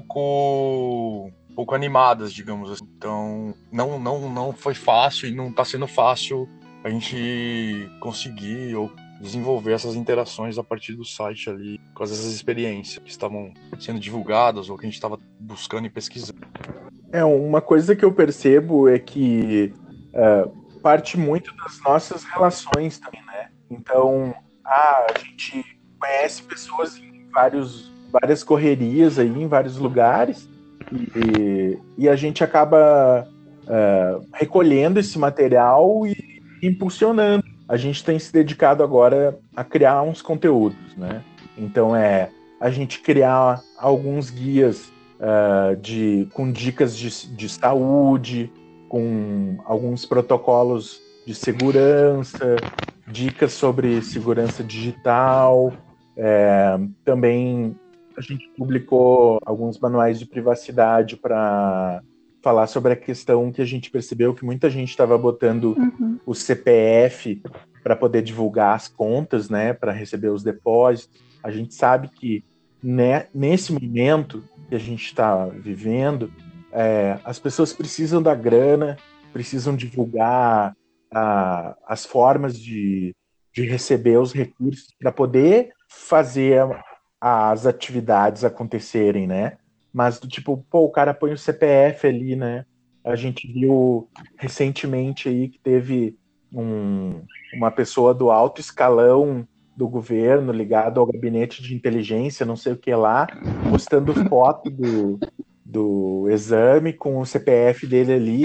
pouco pouco animadas, digamos assim. Então não não não foi fácil e não está sendo fácil a gente conseguir ou desenvolver essas interações a partir do site ali, com essas experiências que estavam sendo divulgadas ou que a gente estava buscando e pesquisando. É, uma coisa que eu percebo é que é, parte muito das nossas relações também, né? Então, ah, a gente conhece pessoas em vários várias correrias aí em vários lugares e, e a gente acaba uh, recolhendo esse material e impulsionando. A gente tem se dedicado agora a criar uns conteúdos, né? Então é a gente criar alguns guias uh, de, com dicas de, de saúde, com alguns protocolos de segurança, dicas sobre segurança digital, é, também a gente publicou alguns manuais de privacidade para falar sobre a questão que a gente percebeu que muita gente estava botando Uhum. o C P F para poder divulgar as contas, né, para receber os depósitos. A gente sabe que né, nesse momento que a gente está vivendo, é, as pessoas precisam da grana, precisam divulgar a, as formas de, de receber os recursos para poder fazer a, as atividades acontecerem, né? Mas do tipo, pô, o cara põe o C P F ali, né? A gente viu recentemente aí que teve um, uma pessoa do alto escalão do governo ligado ao gabinete de inteligência, não sei o que lá, postando foto do, do exame com o C P F dele ali,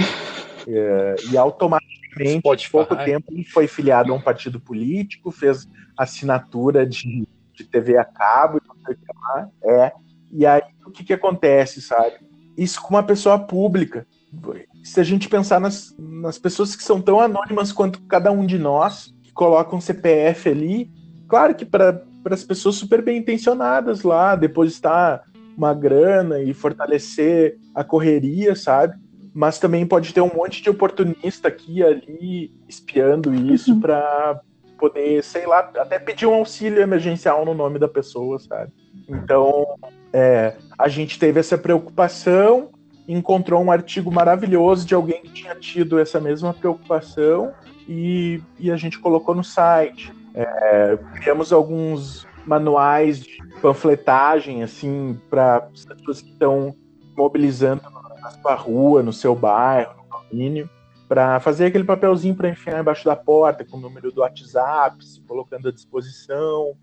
é, e automaticamente, em pouco tempo, ele foi filiado a um partido político, fez assinatura de, de T V a cabo, não sei o que lá, é, e aí o que que acontece, sabe? Isso com uma pessoa pública. Se a gente pensar nas, nas pessoas que são tão anônimas quanto cada um de nós, que colocam um C P F ali, claro que para as pessoas super bem intencionadas lá, depositar uma grana e fortalecer a correria, sabe? Mas também pode ter um monte de oportunista aqui e ali espiando isso, uhum, para poder, sei lá, até pedir um auxílio emergencial no nome da pessoa, sabe? Então, é, a gente teve essa preocupação, encontrou um artigo maravilhoso de alguém que tinha tido essa mesma preocupação e, e a gente colocou no site. É, criamos alguns manuais de panfletagem, assim, para as pessoas que estão mobilizando na sua rua, no seu bairro, no domínio, para fazer aquele papelzinho para enfiar embaixo da porta, com o número do WhatsApp, se colocando à disposição.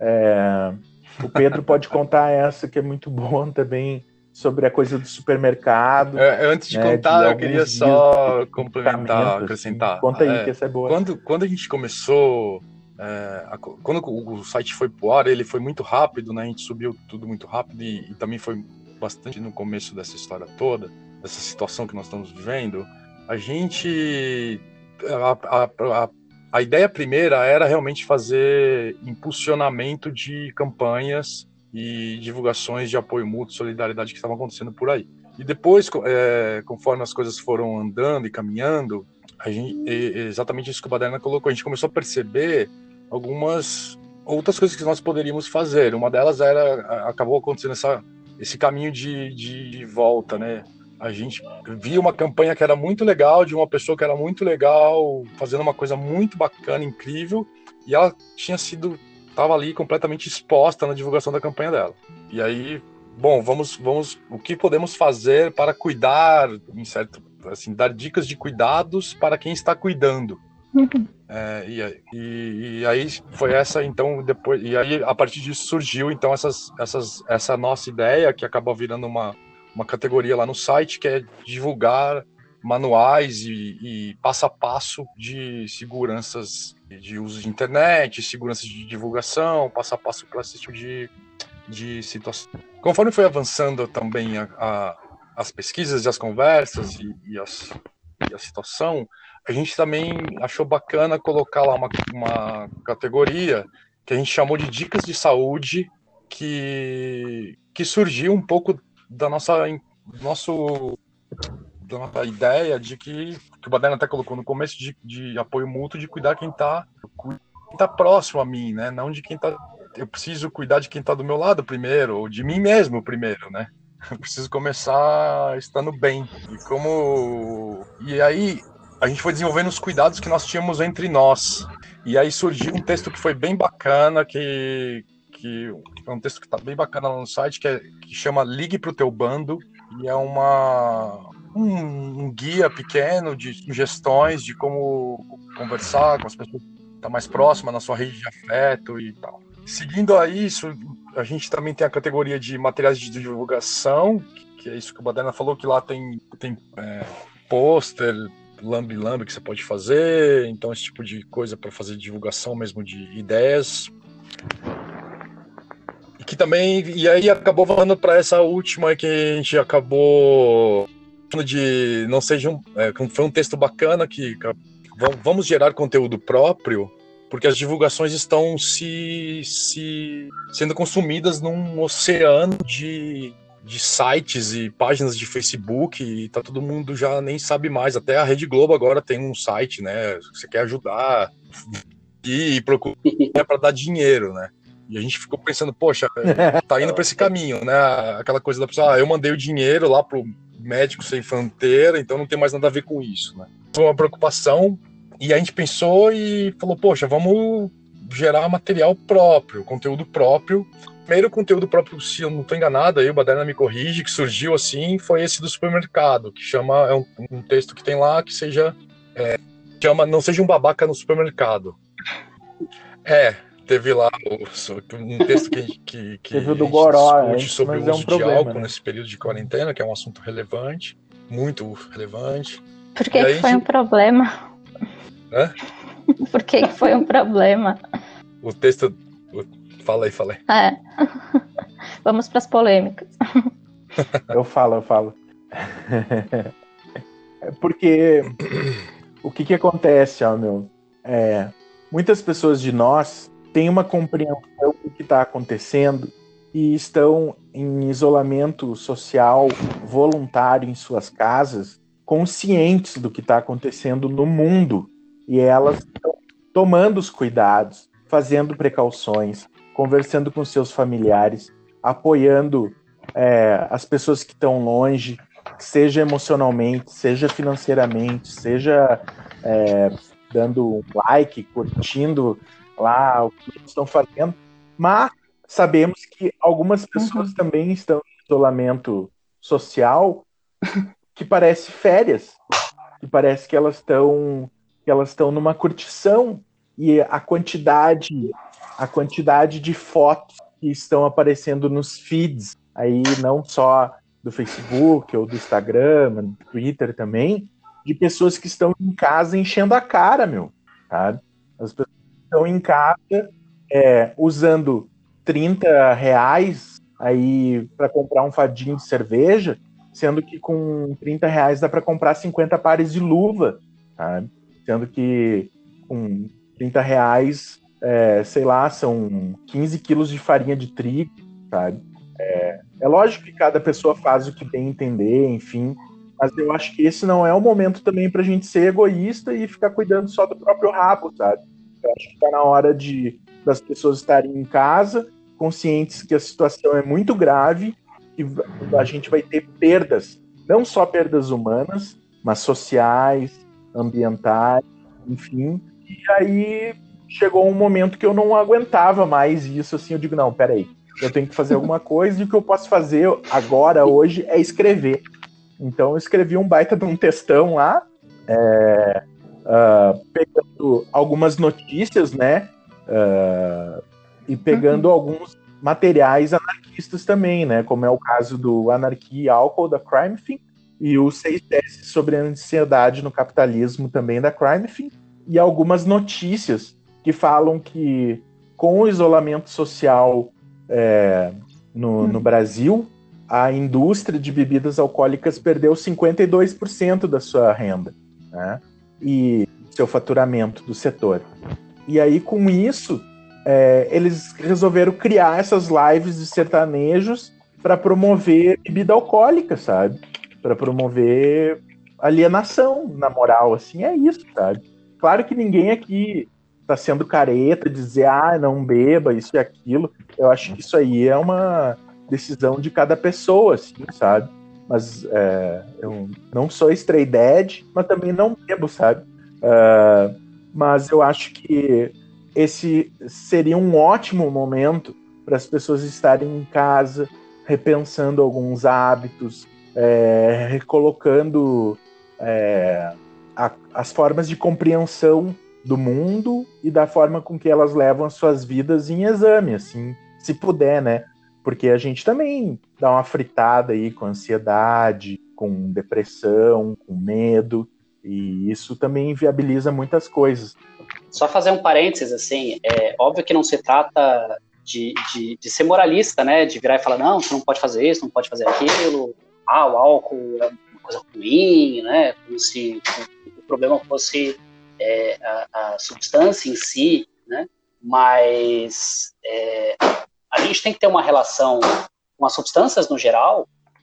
É, o Pedro pode contar essa, que é muito boa também, sobre a coisa do supermercado. É, antes de, né, contar, de eu queria só complementar, acrescentar. Assim. Conta aí, é, que essa é boa. Quando, quando a gente começou, é, a, quando o site foi pro ar, ele foi muito rápido, né? A gente subiu tudo muito rápido e, e também foi bastante no começo dessa história toda, dessa situação que nós estamos vivendo. A gente... A, a, a, a ideia primeira era realmente fazer impulsionamento de campanhas e divulgações de apoio mútuo, solidariedade que estavam acontecendo por aí. E depois, é, conforme as coisas foram andando e caminhando, a gente, exatamente isso que o Baderna colocou, a gente começou a perceber algumas outras coisas que nós poderíamos fazer. Uma delas era, acabou acontecendo essa, esse caminho de, de, de volta, né? A gente via uma campanha que era muito legal, de uma pessoa que era muito legal, fazendo uma coisa muito bacana, incrível, e ela tinha sido... estava ali completamente exposta na divulgação da campanha dela. E aí, bom, vamos, vamos, o que podemos fazer para cuidar, em certo, assim, dar dicas de cuidados para quem está cuidando. Uhum. É, e, e, e aí foi essa, então, depois, e aí a partir disso surgiu, então, essas, essas, essa nossa ideia, que acabou virando uma, uma categoria lá no site, que é divulgar manuais e, e passo a passo de seguranças de uso de internet, segurança de divulgação, passo a passo para esse tipo de, de situação. Conforme foi avançando também a, a, as pesquisas e as conversas e, e, as, e a situação, a gente também achou bacana colocar lá uma, uma categoria que a gente chamou de dicas de saúde, que, que surgiu um pouco da nossa, do nosso... da nossa ideia de que, que o Baderna até colocou no começo, de, de apoio mútuo, de cuidar quem está quem tá próximo a mim, né? Não de quem está... Eu preciso cuidar de quem está do meu lado primeiro, ou de mim mesmo primeiro, né? Eu preciso começar estando bem. E como... E aí, a gente foi desenvolvendo os cuidados que nós tínhamos entre nós. E aí surgiu um texto que foi bem bacana, que, que é um texto que está bem bacana lá no site, que, é, que chama Ligue pro Teu Bando, e é uma... Um, um guia pequeno de sugestões de como conversar com as pessoas que estão mais próximas na sua rede de afeto e tal. Seguindo a isso, a gente também tem a categoria de materiais de divulgação, que é isso que o Baderna falou, que lá tem, tem é, pôster, lambe-lambe que você pode fazer, então esse tipo de coisa para fazer divulgação mesmo de ideias. E que também, e aí acabou falando para essa última que a gente acabou... de não seja um, é, foi um texto bacana que, que vamos gerar conteúdo próprio, porque as divulgações estão se, se sendo consumidas num oceano de, de sites e páginas de Facebook, e tá todo mundo já nem sabe mais. Até a Rede Globo agora tem um site, né? Você quer ajudar e procura para dar dinheiro, né? E a gente ficou pensando, poxa, tá indo para esse caminho, né? Aquela coisa da pessoa, ah, eu mandei o dinheiro lá pro médico sem fronteira, então não tem mais nada a ver com isso, né? Foi uma preocupação, e a gente pensou e falou, poxa, vamos gerar material próprio, conteúdo próprio. Primeiro conteúdo próprio, se eu não estou enganado, aí o Baderna me corrige, que surgiu assim, foi esse do supermercado, que chama, é um, um texto que tem lá que seja, é, chama Não Seja um Babaca no Supermercado. É, teve lá o, um texto que, que, que teve o do Goró, discute sobre o é uso um problema, de álcool, né? Nesse período de quarentena, que é um assunto relevante, muito relevante. Por que, que foi gente... um problema? Hã? Por que, que foi um problema? O texto... Fala aí, fala aí. É. Vamos para as polêmicas. Eu falo, eu falo. Porque o que que acontece, ó, meu? É, muitas pessoas de nós têm uma compreensão do que está acontecendo e estão em isolamento social voluntário em suas casas, conscientes do que está acontecendo no mundo. E elas estão tomando os cuidados, fazendo precauções, conversando com seus familiares, apoiando é, as pessoas que estão longe, seja emocionalmente, seja financeiramente, seja é, dando um like, curtindo lá o que eles estão fazendo. Mas sabemos que algumas pessoas uhum. também estão em isolamento social, que parece férias, que parece que elas estão que elas estão numa curtição, e a quantidade a quantidade de fotos que estão aparecendo nos feeds, aí não só do Facebook ou do Instagram, do Twitter também, de pessoas que estão em casa enchendo a cara, meu, sabe? As pessoas estão em casa é, usando trinta reais aí para comprar um fardinho de cerveja, sendo que com trinta reais dá para comprar cinquenta pares de luva, sabe? Sendo que com trinta reais, é, sei lá, são quinze quilos de farinha de trigo, sabe? É, é lógico que cada pessoa faz o que bem entender, enfim, mas eu acho que esse não é o momento também pra gente ser egoísta e ficar cuidando só do próprio rabo, sabe? Eu acho que tá na hora de, das pessoas estarem em casa, conscientes que a situação é muito grave e a gente vai ter perdas, não só perdas humanas, mas sociais, ambientais, enfim. E aí chegou um momento que eu não aguentava mais isso, assim, eu digo, não, peraí, eu tenho que fazer alguma coisa, e o que eu posso fazer agora, hoje, é escrever. Então eu escrevi um baita de um textão lá, é, uh, pegando algumas notícias, né, uh, e pegando uhum. alguns materiais anarquistas também, né, como é o caso do Anarquia e Álcool, da Crime Thing, e os seis testes sobre a ansiedade no capitalismo também da Crime Thing, e algumas notícias que falam que com o isolamento social é, no, hum. no Brasil, a indústria de bebidas alcoólicas perdeu cinquenta e dois por cento da sua renda, né? E seu faturamento do setor. E aí, com isso, é, eles resolveram criar essas lives de sertanejos para promover bebida alcoólica, sabe? Para promover alienação, na moral, assim, é isso, sabe? Claro que ninguém aqui tá sendo careta, dizer, ah, não beba, isso e aquilo. Eu acho que isso aí é uma decisão de cada pessoa, assim, sabe? Mas é, eu não sou stray dead, mas também não bebo, sabe? Uh, mas eu acho que esse seria um ótimo momento para as pessoas estarem em casa, repensando alguns hábitos, é, recolocando é, a, as formas de compreensão do mundo e da forma com que elas levam as suas vidas em exame, assim, se puder, né? Porque a gente também dá uma fritada aí com ansiedade, com depressão, com medo, e isso também inviabiliza muitas coisas. Só fazer um parênteses, assim, é óbvio que não se trata de, de, de ser moralista, né? De virar e falar, não, você não pode fazer isso, não pode fazer aquilo, ah, o álcool é uma coisa ruim, né? Como se o problema fosse é, a, a substância em si, né? Mas é, a gente tem que ter uma relação com as substâncias no geral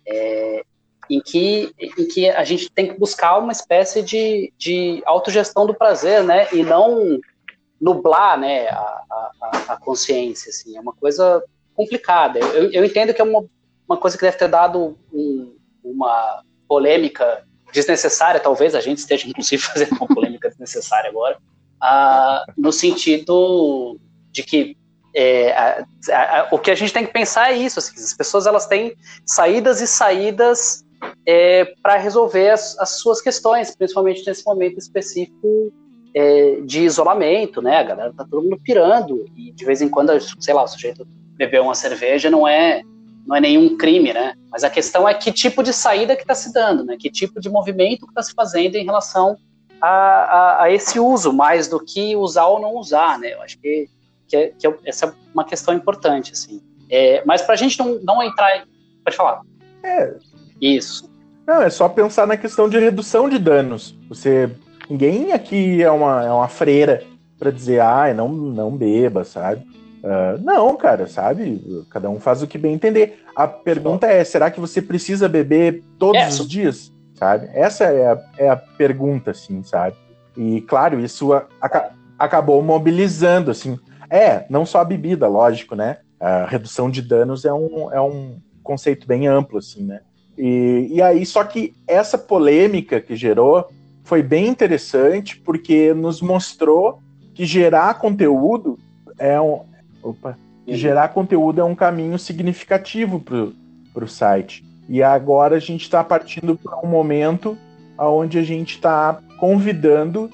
é, em, que, em que a gente tem que buscar uma espécie de, de autogestão do prazer, né, e não nublar, né, a, a, a consciência, assim, é uma coisa complicada. Eu, eu entendo que é uma, uma coisa que deve ter dado um, uma polêmica desnecessária, talvez a gente esteja inclusive fazendo uma polêmica desnecessária agora, ah, no sentido de que é, a, a, o que a gente tem que pensar é isso, assim, as pessoas elas têm saídas e saídas é, para resolver as, as suas questões, principalmente nesse momento específico é, de isolamento, né? A galera tá todo mundo pirando e de vez em quando, sei lá, o sujeito beber uma cerveja não é não é nenhum crime, né? Mas a questão é que tipo de saída que está se dando, né? Que tipo de movimento que está se fazendo em relação a, a, a esse uso, mais do que usar ou não usar, né? Eu acho que, que, é, que é, essa é uma questão importante, assim. É, mas para a gente não, não entrar... Pode falar. É. Isso. Não, é só pensar na questão de redução de danos. Você... Ninguém aqui é uma, é uma freira para dizer, ah, não, não beba, sabe? Uh, não, cara, sabe? Cada um faz o que bem entender. A pergunta é, será que você precisa beber todos é, os dias? Sabe? Essa é a, é a pergunta, assim, sabe? E, claro, isso a, a, acabou mobilizando, assim. É, não só a bebida, lógico, né? A redução de danos é um, é um conceito bem amplo, assim, né? E, e aí, só que essa polêmica que gerou foi bem interessante, porque nos mostrou que gerar conteúdo é um... Opa, que gerar conteúdo é um caminho significativo para o site. E agora a gente está partindo para um momento onde a gente está convidando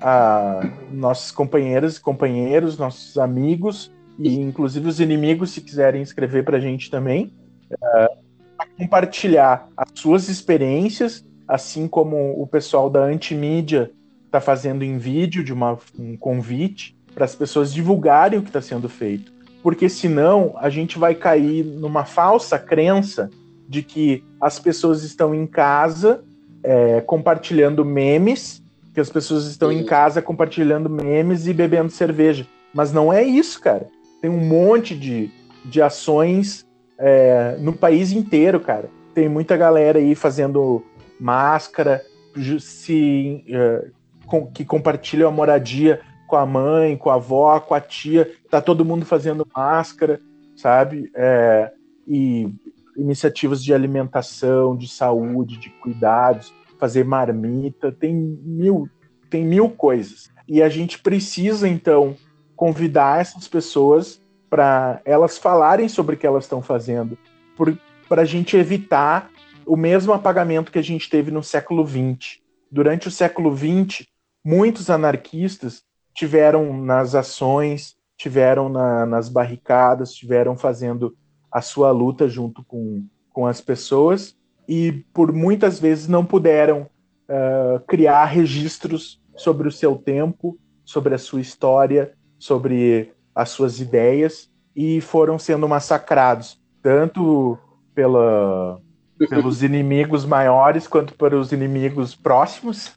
a nossos companheiras e companheiros, nossos amigos, e inclusive os inimigos, se quiserem escrever para a gente também, uh, a compartilhar as suas experiências, assim como o pessoal da Antimídia está fazendo em vídeo de uma, um convite para as pessoas divulgarem o que está sendo feito. Porque senão a gente vai cair numa falsa crença de que as pessoas estão em casa é, compartilhando memes, que as pessoas estão em casa compartilhando memes e bebendo cerveja. Mas não é isso, cara. Tem um monte de, de ações é, no país inteiro, cara. Tem muita galera aí fazendo máscara, se, é, com, que compartilha a moradia com a mãe, com a avó, com a tia, tá todo mundo fazendo máscara, sabe? É, e iniciativas de alimentação, de saúde, de cuidados, fazer marmita, tem mil, tem mil coisas. E a gente precisa, então, convidar essas pessoas para elas falarem sobre o que elas estão fazendo, para a gente evitar o mesmo apagamento que a gente teve no século vinte. Durante o século vinte, muitos anarquistas tiveram nas ações, tiveram na, nas barricadas, tiveram fazendo a sua luta junto com, com as pessoas e por muitas vezes não puderam uh, criar registros sobre o seu tempo, sobre a sua história, sobre as suas ideias e foram sendo massacrados, tanto pela, pelos inimigos maiores quanto pelos inimigos próximos.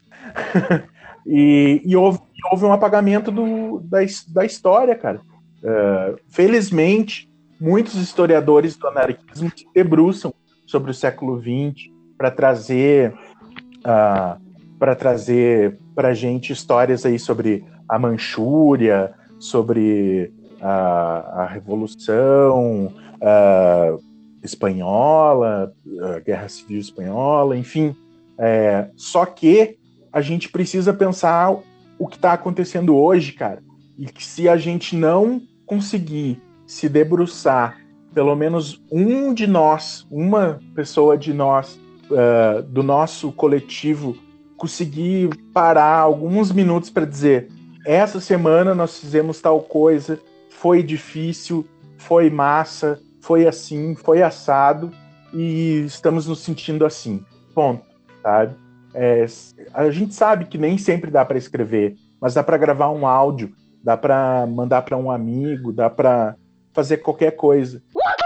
E, e houve, houve um apagamento do, da, da história, cara. Uh, felizmente, muitos historiadores do anarquismo se debruçam sobre o século vinte para trazer uh, para trazer para a gente histórias aí sobre a Manchúria, sobre a, a Revolução uh, Espanhola, a Guerra Civil Espanhola, enfim. É, só que a gente precisa pensar o que está acontecendo hoje, cara. E que se a gente não conseguir se debruçar, pelo menos um de nós, uma pessoa de nós, uh, do nosso coletivo, conseguir parar alguns minutos para dizer: essa semana nós fizemos tal coisa, foi difícil, foi massa, foi assim, foi assado, e estamos nos sentindo assim. Ponto, sabe? É, a gente sabe que nem sempre dá para escrever, mas dá para gravar um áudio, dá para mandar para um amigo, dá para fazer qualquer coisa.